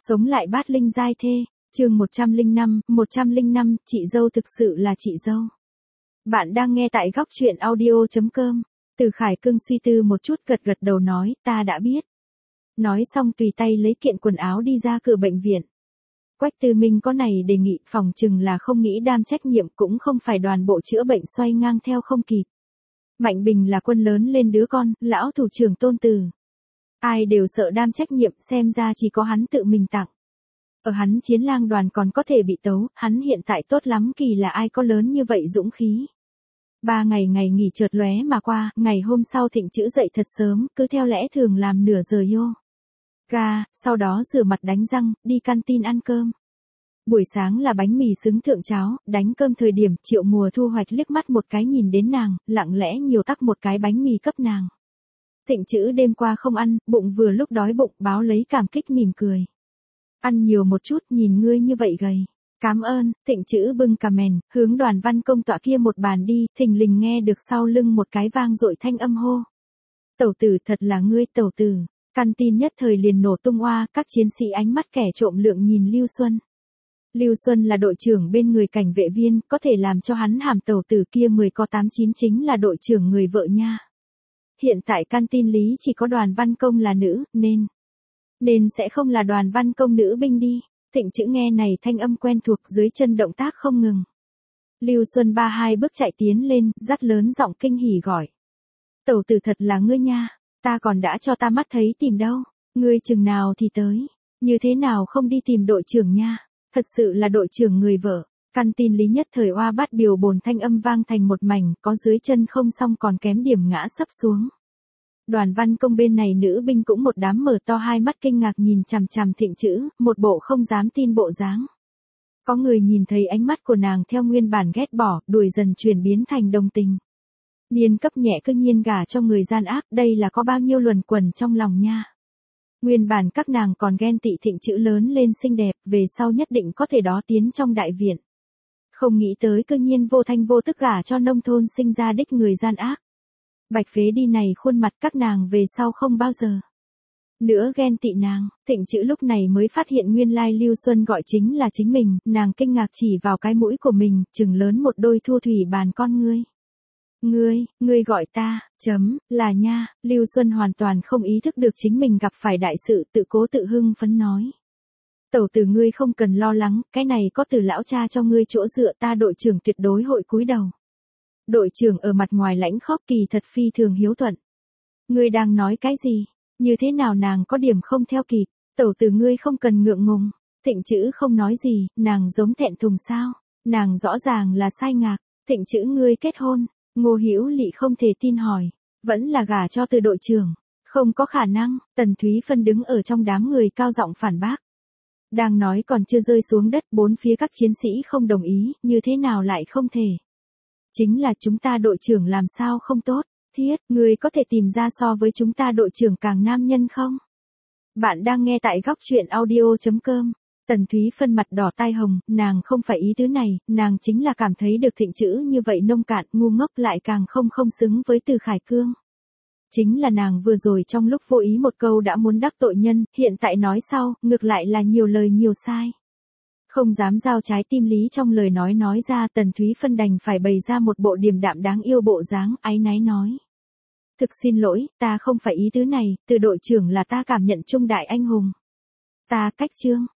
Sống lại bát linh giai thê, chương 105, chị dâu thực sự là chị dâu. Bạn đang nghe tại góc truyện audio.com. Từ Khải Cương suy tư một chút gật gật đầu nói, ta đã biết. Nói xong tùy tay lấy kiện quần áo đi ra cửa bệnh viện. Quách Tư Minh có này đề nghị, phòng chừng là không nghĩ đam trách nhiệm, cũng không phải đoàn bộ chữa bệnh xoay ngang theo không kịp. Mạnh Bình là quân lớn lên đứa con, lão thủ trưởng Tôn Từ. Ai đều sợ đam trách nhiệm, xem ra chỉ có hắn tự mình tặng. Ở hắn chiến lang đoàn còn có thể bị tấu, hắn hiện tại tốt lắm, kỳ là ai có lớn như vậy dũng khí. 3 ngày nghỉ chợt lóe mà qua, ngày hôm sau Thịnh Chữ dậy thật sớm, cứ theo lẽ thường làm nửa giờ yoga, sau đó rửa mặt đánh răng, đi canteen ăn cơm. Buổi sáng là bánh mì xứng thượng cháo, đánh cơm thời điểm Triệu Mùa Thu Hoạch liếc mắt một cái nhìn đến nàng, lặng lẽ nhiều tắc một cái bánh mì cấp nàng. Thịnh Chữ đêm qua không ăn, bụng vừa lúc đói bụng, báo lấy cảm kích mỉm cười. Ăn nhiều một chút, nhìn ngươi như vậy gầy. Cám ơn. Thịnh Chữ bưng cà mèn, hướng Đoàn Văn Công tọa kia một bàn đi, thình lình nghe được sau lưng một cái vang dội thanh âm hô. Tẩu tử, thật là ngươi tẩu tử. Canteen nhất thời liền nổ tung oa, các chiến sĩ ánh mắt kẻ trộm lượng nhìn Lưu Xuân. Lưu Xuân là đội trưởng bên người cảnh vệ viên, có thể làm cho hắn hàm tẩu tử kia 10 có 89 chính là đội trưởng người vợ nha. Hiện tại canteen lý chỉ có Đoàn Văn Công là nữ, nên sẽ không là Đoàn Văn Công nữ binh đi. Thịnh Chữ nghe này thanh âm quen thuộc, dưới chân động tác không ngừng. Lưu Xuân 3-2 bước chạy tiến lên, dắt lớn giọng kinh hỉ gọi. Tẩu tử, thật là ngươi nha, ta còn đã cho ta mắt thấy tìm đâu, ngươi chừng nào thì tới, như thế nào không đi tìm đội trưởng nha, thật sự là đội trưởng người vợ. Canteen lý nhất thời oa bát biểu bồn thanh âm vang thành một mảnh, có dưới chân không xong còn kém điểm ngã sấp xuống. Đoàn Văn Công bên này nữ binh cũng một đám mở to hai mắt kinh ngạc nhìn chằm chằm Thịnh Chữ, một bộ không dám tin bộ dáng. Có người nhìn thấy ánh mắt của nàng theo nguyên bản ghét bỏ, đuổi dần chuyển biến thành đồng tình. Niên cấp nhẹ cư nhiên gả cho người gian ác, đây là có bao nhiêu luẩn quẩn trong lòng nha. Nguyên bản các nàng còn ghen tị Thịnh Chữ lớn lên xinh đẹp, về sau nhất định có thể đó tiến trong đại viện. Không nghĩ tới cư nhiên vô thanh vô tức gả cho nông thôn sinh ra đích người gian ác. Bạch phế đi này khuôn mặt, các nàng về sau không bao giờ nữa ghen tị nàng. Thịnh Chữ lúc này mới phát hiện nguyên lai Lưu Xuân gọi chính là chính mình, nàng kinh ngạc chỉ vào cái mũi của mình, trừng lớn một đôi thu thủy bàn con ngươi. Ngươi gọi ta, là nha. Lưu Xuân hoàn toàn không ý thức được chính mình gặp phải đại sự, tự cố tự hưng phấn nói. Tẩu tử, ngươi không cần lo lắng, cái này có từ lão cha cho ngươi chỗ dựa, ta đội trưởng tuyệt đối hội cúi đầu. Đội trưởng ở mặt ngoài lãnh khóc, kỳ thật phi thường hiếu thuận. Ngươi đang nói cái gì? Như thế nào nàng có điểm không theo kịp? Tẩu tử, ngươi không cần ngượng ngùng. Thịnh Chữ không nói gì, nàng giống thẹn thùng sao? Nàng rõ ràng là sai ngạc. Thịnh Chữ, ngươi kết hôn? Ngô Hữu Lị không thể tin hỏi. Vẫn là gả cho từ đội trưởng? Không có khả năng. Tần Thúy Phân đứng ở trong đám người cao giọng phản bác. Đang nói còn chưa rơi xuống đất, bốn phía các chiến sĩ không đồng ý, như thế nào lại không thể? Chính là chúng ta đội trưởng làm sao không tốt, Thiết, ngươi có thể tìm ra so với chúng ta đội trưởng càng nam nhân không? Bạn đang nghe tại góc truyện audio.com. Tần Thúy Phân mặt đỏ tai hồng, nàng không phải ý tứ này, nàng chính là cảm thấy được Thịnh Chữ như vậy nông cạn, ngu ngốc, lại càng không xứng với Từ Khải Cương. Chính là nàng vừa rồi trong lúc vô ý một câu đã muốn đắc tội nhân, hiện tại nói sau, ngược lại là nhiều lời nhiều sai. Không dám giao trái tim lý trong lời nói ra, Tần Thúy Phân đành phải bày ra một bộ điềm đạm đáng yêu bộ dáng, áy náy nói. Thực xin lỗi, ta không phải ý tứ này, từ đội trưởng là ta cảm nhận trung đại anh hùng. Ta cách trương,